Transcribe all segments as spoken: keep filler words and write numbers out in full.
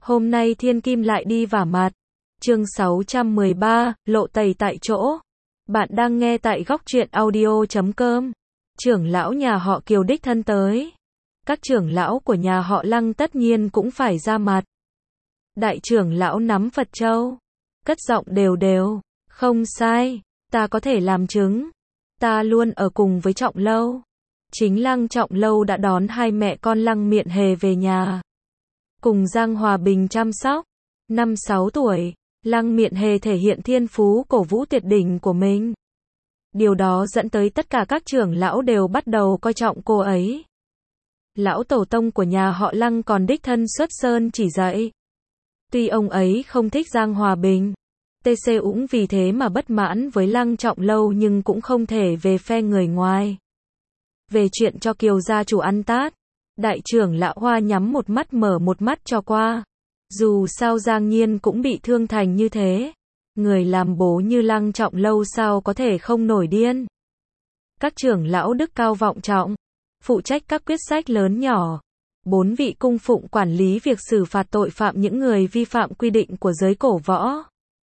Hôm nay thiên kim lại đi vả mặt. Chương sáu trăm mười ba, lộ tẩy tại chỗ. Bạn đang nghe tại góc truyện audio chấm com. Trưởng lão nhà họ Kiều đích thân tới. Các trưởng lão của nhà họ Lăng tất nhiên cũng phải ra mặt. Đại trưởng lão nắm Phật châu, cất giọng đều đều, không sai, ta có thể làm chứng. Ta luôn ở cùng với Trọng Lâu. Chính Lăng Trọng Lâu đã đón hai mẹ con Lăng Miện Hề về nhà, cùng Giang Hòa Bình chăm sóc. Năm sáu tuổi, Lăng Miện Hề thể hiện thiên phú cổ vũ tuyệt đỉnh của mình. Điều đó dẫn tới tất cả các trưởng lão đều bắt đầu coi trọng cô ấy. Lão tổ tông của nhà họ Lăng còn đích thân xuất sơn chỉ dạy. Tuy ông ấy không thích Giang Hòa Bình, tê xê cũng vì thế mà bất mãn với Lăng Trọng Lâu, nhưng cũng không thể về phe người ngoài. Về chuyện cho Kiều gia chủ ăn tát, đại trưởng lão Hoa nhắm một mắt mở một mắt cho qua. Dù sao Giang Nhiên cũng bị thương thành như thế, người làm bố như Lăng Trọng Lâu sao có thể không nổi điên. Các trưởng lão đức cao vọng trọng, phụ trách các quyết sách lớn nhỏ. Bốn vị cung phụng quản lý việc xử phạt tội phạm những người vi phạm quy định của giới cổ võ.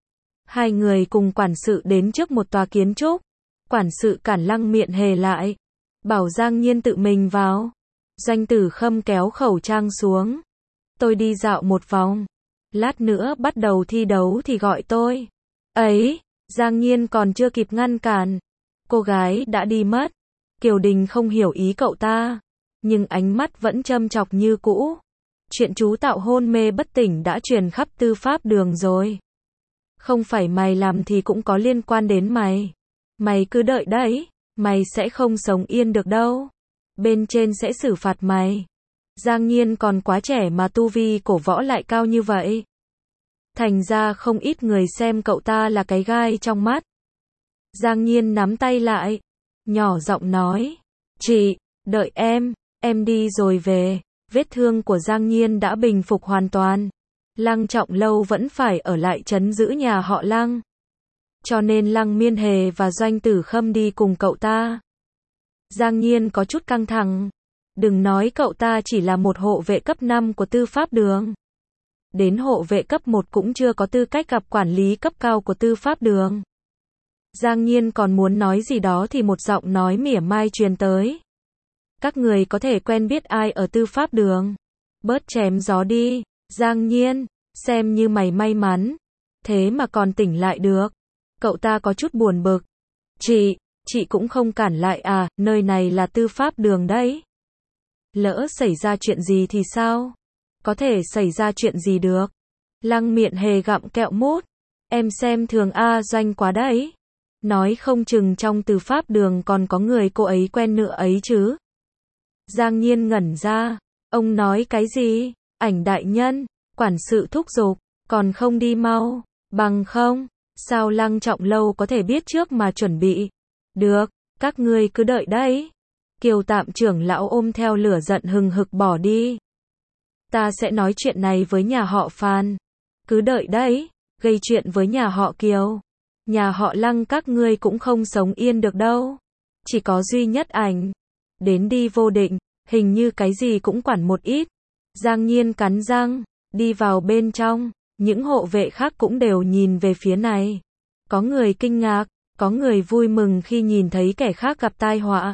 Hai người cùng quản sự đến trước một tòa kiến trúc. Quản sự cản Lăng Miện Hề lại, bảo Giang Nhiên tự mình vào. Doanh Tử Khâm kéo khẩu trang xuống. Tôi đi dạo một vòng, lát nữa bắt đầu thi đấu thì gọi tôi. Ấy, Giang Nhiên còn chưa kịp ngăn cản, cô gái đã đi mất. Kiều Đình không hiểu ý cậu ta, nhưng ánh mắt vẫn châm chọc như cũ. Chuyện chú tạo hôn mê bất tỉnh đã truyền khắp tư pháp đường rồi. Không phải mày làm thì cũng có liên quan đến mày. Mày cứ đợi đấy, mày sẽ không sống yên được đâu. Bên trên sẽ xử phạt mày. Giang Nhiên còn quá trẻ mà tu vi cổ võ lại cao như vậy. Thành ra không ít người xem cậu ta là cái gai trong mắt. Giang Nhiên nắm tay lại, nhỏ giọng nói, chị, đợi em, em đi rồi về. Vết thương của Giang Nhiên đã bình phục hoàn toàn. Lăng Trọng Lâu vẫn phải ở lại trấn giữ nhà họ Lăng. Cho nên Lăng Miên Hề và Doanh Tử Khâm đi cùng cậu ta. Giang Nhiên có chút căng thẳng. Đừng nói cậu ta chỉ là một hộ vệ cấp năm của tư pháp đường. Đến hộ vệ cấp một cũng chưa có tư cách gặp quản lý cấp cao của tư pháp đường. Giang Nhiên còn muốn nói gì đó thì một giọng nói mỉa mai truyền tới. Các người có thể quen biết ai ở tư pháp đường? Bớt chém gió đi, Giang Nhiên, xem như mày may mắn. Thế mà còn tỉnh lại được. Cậu ta có chút buồn bực. Chị, chị cũng không cản lại à, nơi này là tư pháp đường đấy. Lỡ xảy ra chuyện gì thì sao? Có thể xảy ra chuyện gì được? Lăng Miện Hề gặm kẹo mút. Em xem thường A Doanh quá đấy. Nói không chừng trong tư pháp đường còn có người cô ấy quen nữa ấy chứ. Giang Nhiên ngẩn ra. Ông nói cái gì? Ảnh đại nhân, quản sự thúc giục, còn không đi mau, bằng không, sao Lăng Trọng Lâu có thể biết trước mà chuẩn bị? Được, các ngươi cứ đợi đấy. Kiều Tạm trưởng lão ôm theo lửa giận hừng hực bỏ đi. Ta sẽ nói chuyện này với nhà họ Phan. Cứ đợi đấy, gây chuyện với nhà họ Kiều. Nhà họ Lăng các ngươi cũng không sống yên được đâu. Chỉ có duy nhất ảnh. Đến đi vô định, hình như cái gì cũng quản một ít. Giang Nhiên cắn răng, đi vào bên trong. Những hộ vệ khác cũng đều nhìn về phía này. Có người kinh ngạc, có người vui mừng khi nhìn thấy kẻ khác gặp tai họa.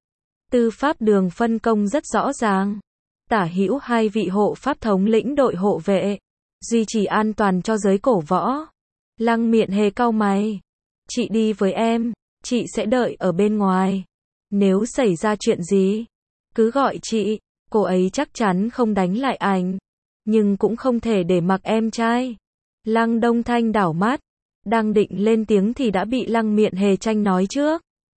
Tư pháp đường phân công rất rõ ràng. Tả hữu hai vị hộ pháp thống lĩnh đội hộ vệ, duy trì an toàn cho giới cổ võ. Lăng Miện Hề cau mày. Chị đi với em, chị sẽ đợi ở bên ngoài. Nếu xảy ra chuyện gì, cứ gọi chị, cô ấy chắc chắn không đánh lại anh. Nhưng cũng không thể để mặc em trai. Lăng Đông Thanh đảo mắt, đang định lên tiếng thì đã bị Lăng Miện Hề tranh nói trước.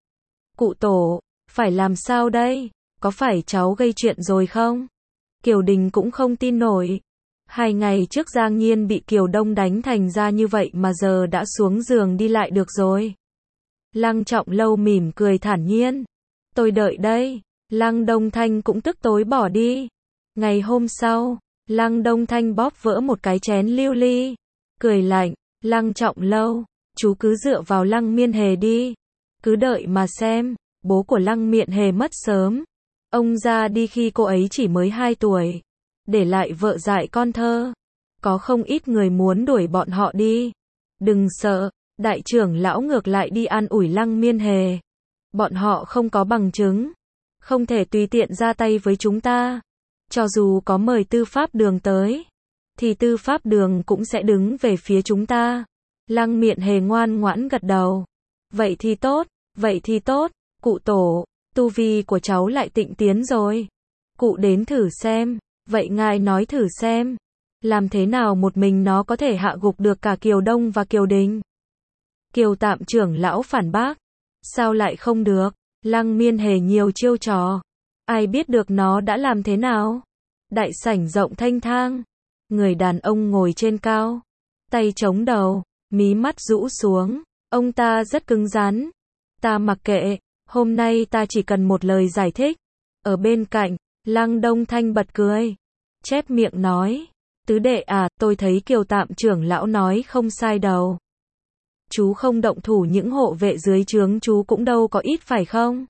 Cụ tổ, phải làm sao đây? Có phải cháu gây chuyện rồi không? Kiều Đình cũng không tin nổi. Hai ngày trước Giang Nhiên bị Kiều Đông đánh thành ra như vậy mà giờ đã xuống giường đi lại được rồi. Lăng Trọng Lâu mỉm cười thản nhiên. Tôi đợi đây. Lăng Đông Thanh cũng tức tối bỏ đi. Ngày hôm sau, Lăng Đông Thanh bóp vỡ một cái chén lưu ly. Cười lạnh, Lăng Trọng Lâu, chú cứ dựa vào Lăng Miên Hề đi. Cứ đợi mà xem, bố của Lăng Miện Hề mất sớm. Ông ra đi khi cô ấy chỉ mới hai tuổi. Để lại vợ dại con thơ. có không ít người muốn đuổi bọn họ đi. Đừng sợ, đại trưởng lão ngược lại đi an ủi Lăng Miên Hề. Bọn họ không có bằng chứng, không thể tùy tiện ra tay với chúng ta. Cho dù có mời tư pháp đường tới, thì tư pháp đường cũng sẽ đứng về phía chúng ta. Lăng Miện Hề ngoan ngoãn gật đầu. Vậy thì tốt, vậy thì tốt, cụ tổ, tu vi của cháu lại tịnh tiến rồi. Cụ đến thử xem, vậy ngài nói thử xem, làm thế nào một mình nó có thể hạ gục được cả Kiều Đông và Kiều Đình? Kiều Tạm trưởng lão phản bác, sao lại không được, Lăng Miên Hề nhiều chiêu trò, ai biết được nó đã làm thế nào? Đại sảnh rộng thanh thang, người đàn ông ngồi trên cao, tay chống đầu, mí mắt rũ xuống, ông ta rất cứng rắn. Ta mặc kệ, hôm nay ta chỉ cần một lời giải thích. Ở bên cạnh, Lăng Đông Thanh bật cười, chép miệng nói, tứ đệ à, tôi thấy Kiều Tạm trưởng lão nói không sai đâu. Chú không động thủ những hộ vệ dưới trướng chú cũng đâu có ít phải không?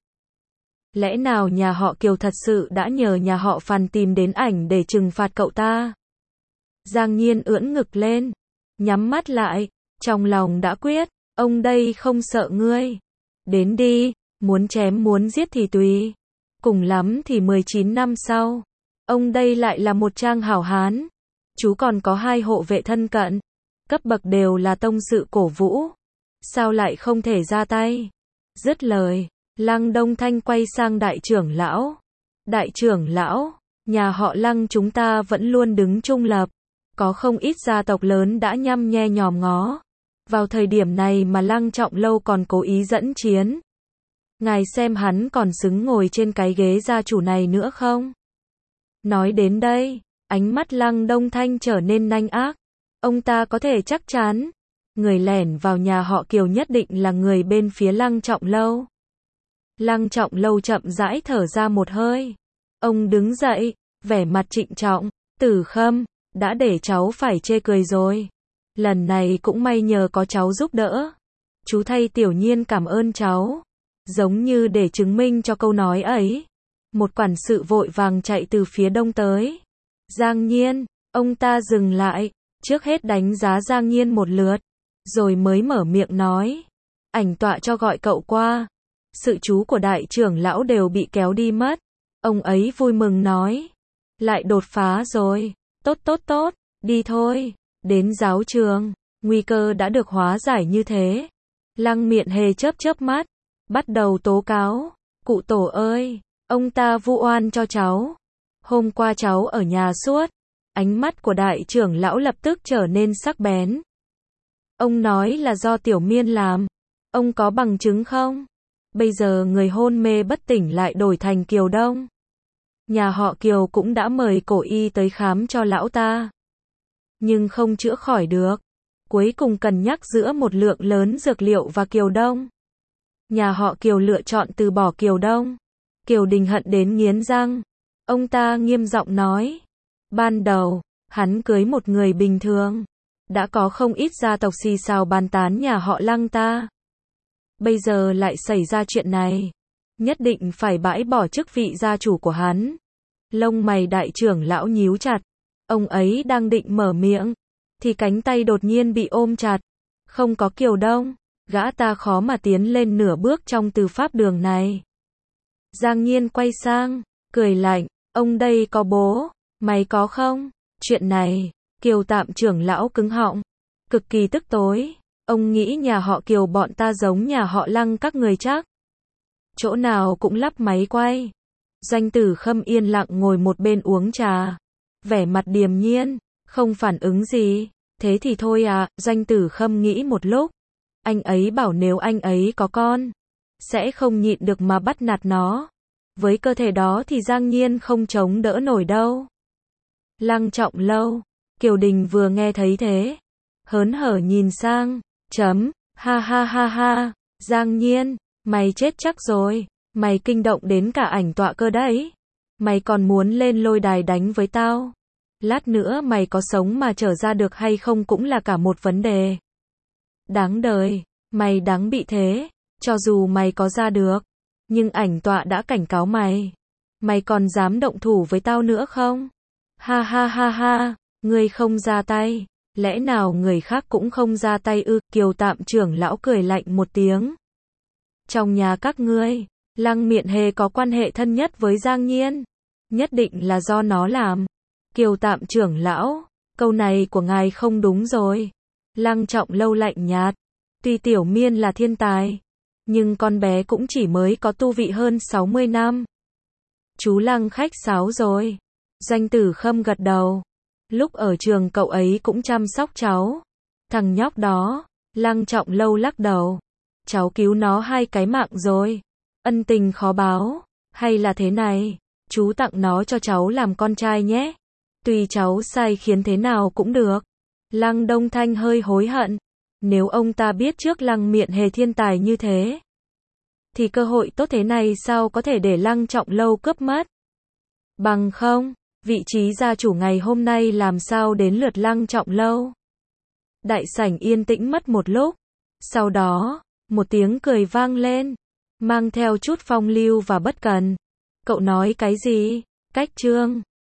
Lẽ nào nhà họ Kiều thật sự đã nhờ nhà họ Phàn tìm đến ảnh để trừng phạt cậu ta? Giang Nhiên ưỡn ngực lên, nhắm mắt lại, trong lòng đã quyết, ông đây không sợ ngươi. Đến đi, muốn chém muốn giết thì tùy. Cùng lắm thì mười chín năm sau, ông đây lại là một trang hảo hán. Chú còn có hai hộ vệ thân cận, cấp bậc đều là tông sự cổ vũ. Sao lại không thể ra tay? Dứt lời, Lăng Đông Thanh quay sang đại trưởng lão. Đại trưởng lão, nhà họ Lăng chúng ta vẫn luôn đứng trung lập. Có không ít gia tộc lớn đã nhăm nhe nhòm ngó. Vào thời điểm này mà Lăng Trọng Lâu còn cố ý dẫn chiến. Ngài xem hắn còn xứng ngồi trên cái ghế gia chủ này nữa không? Nói đến đây, ánh mắt Lăng Đông Thanh trở nên nanh ác. Ông ta có thể chắc chắn, người lẻn vào nhà họ Kiều nhất định là người bên phía Lăng Trọng Lâu. Lăng Trọng Lâu chậm rãi thở ra một hơi. Ông đứng dậy, vẻ mặt trịnh trọng, Tử Khâm, đã để cháu phải chê cười rồi. Lần này cũng may nhờ có cháu giúp đỡ. Chú thay Tiểu Nhiên cảm ơn cháu. Giống như để chứng minh cho câu nói ấy. Một quản sự vội vàng chạy từ phía đông tới. Giang Nhiên, ông ta dừng lại, trước hết đánh giá Giang Nhiên một lượt, rồi mới mở miệng nói. Ảnh tọa cho gọi cậu qua. Sự chú của đại trưởng lão đều bị kéo đi mất. Ông ấy vui mừng nói. Lại đột phá rồi. Tốt tốt tốt, đi thôi. Đến giáo trường, nguy cơ đã được hóa giải như thế. Lăng Miện Hề chớp chớp mắt, bắt đầu tố cáo. Cụ tổ ơi, ông ta vu oan cho cháu. Hôm qua cháu ở nhà suốt. Ánh mắt của đại trưởng lão lập tức trở nên sắc bén. Ông nói là do Tiểu Miên làm. Ông có bằng chứng không? Bây giờ người hôn mê bất tỉnh lại đổi thành Kiều Đông. Nhà họ Kiều cũng đã mời cổ y tới khám cho lão ta. Nhưng không chữa khỏi được. Cuối cùng cân nhắc giữa một lượng lớn dược liệu và Kiều Đông. Nhà họ Kiều lựa chọn từ bỏ Kiều Đông. Kiều Đình hận đến nghiến răng. Ông ta nghiêm giọng nói. Ban đầu, hắn cưới một người bình thường. Đã có không ít gia tộc xì xào bàn tán nhà họ Lăng ta. Bây giờ lại xảy ra chuyện này. Nhất định phải bãi bỏ chức vị gia chủ của hắn. Lông mày đại trưởng lão nhíu chặt. Ông ấy đang định mở miệng, thì cánh tay đột nhiên bị ôm chặt. Không có Kiều Đông, gã ta khó mà tiến lên nửa bước trong từ pháp đường này. Giang Nhiên quay sang, cười lạnh, ông đây có bố, mày có không? Chuyện này, Kiều Tạm trưởng lão cứng họng, cực kỳ tức tối. Ông nghĩ nhà họ Kiều bọn ta giống nhà họ Lăng các người chắc. Chỗ nào cũng lắp máy quay. Doanh Tử Khâm yên lặng ngồi một bên uống trà. Vẻ mặt điềm nhiên, không phản ứng gì. Thế thì thôi à, Doanh Tử Khâm nghĩ một lúc. Anh ấy bảo nếu anh ấy có con, sẽ không nhịn được mà bắt nạt nó. Với cơ thể đó thì Giang Nhiên không chống đỡ nổi đâu. Lăng Trọng Lâu, Kiều Đình vừa nghe thấy thế, hớn hở nhìn sang, chấm, ha ha ha ha, Giang Nhiên, mày chết chắc rồi, mày kinh động đến cả ảnh tọa cơ đấy. Mày còn muốn lên lôi đài đánh với tao. Lát nữa mày có sống mà trở ra được hay không cũng là cả một vấn đề. Đáng đời, mày đáng bị thế, cho dù mày có ra được, nhưng ảnh tọa đã cảnh cáo mày. Mày còn dám động thủ với tao nữa không? Ha ha ha ha, Ngươi không ra tay, lẽ nào người khác cũng không ra tay ư? Kiều Tạm trưởng lão cười lạnh một tiếng. Trong nhà các ngươi, Lăng Miện Hề có quan hệ thân nhất với Giang Nhiên, nhất định là do nó làm. Kiều Tạm trưởng lão, câu này của ngài không đúng rồi. Lăng Trọng Lâu lạnh nhạt, tuy Tiểu Miên là thiên tài, nhưng con bé cũng chỉ mới có tu vị hơn sáu mươi năm. Chú Lăng khách sáo rồi. Doanh Tử Khâm gật đầu. Lúc ở trường cậu ấy cũng chăm sóc cháu. Thằng nhóc đó, Lăng Trọng Lâu lắc đầu. Cháu cứu nó hai cái mạng rồi. Ân tình khó báo, hay là thế này, chú tặng nó cho cháu làm con trai nhé. Tùy cháu sai khiến thế nào cũng được. Lăng Đông Thanh hơi hối hận. Nếu ông ta biết trước Lăng Miện Hề thiên tài như thế, thì cơ hội tốt thế này sao có thể để Lăng Trọng Lâu cướp mất. Bằng không, vị trí gia chủ ngày hôm nay làm sao đến lượt Lăng Trọng Lâu. Đại sảnh yên tĩnh mất một lúc. Sau đó, một tiếng cười vang lên, mang theo chút phong lưu và bất cần. Cậu nói cái gì? Cách Trương.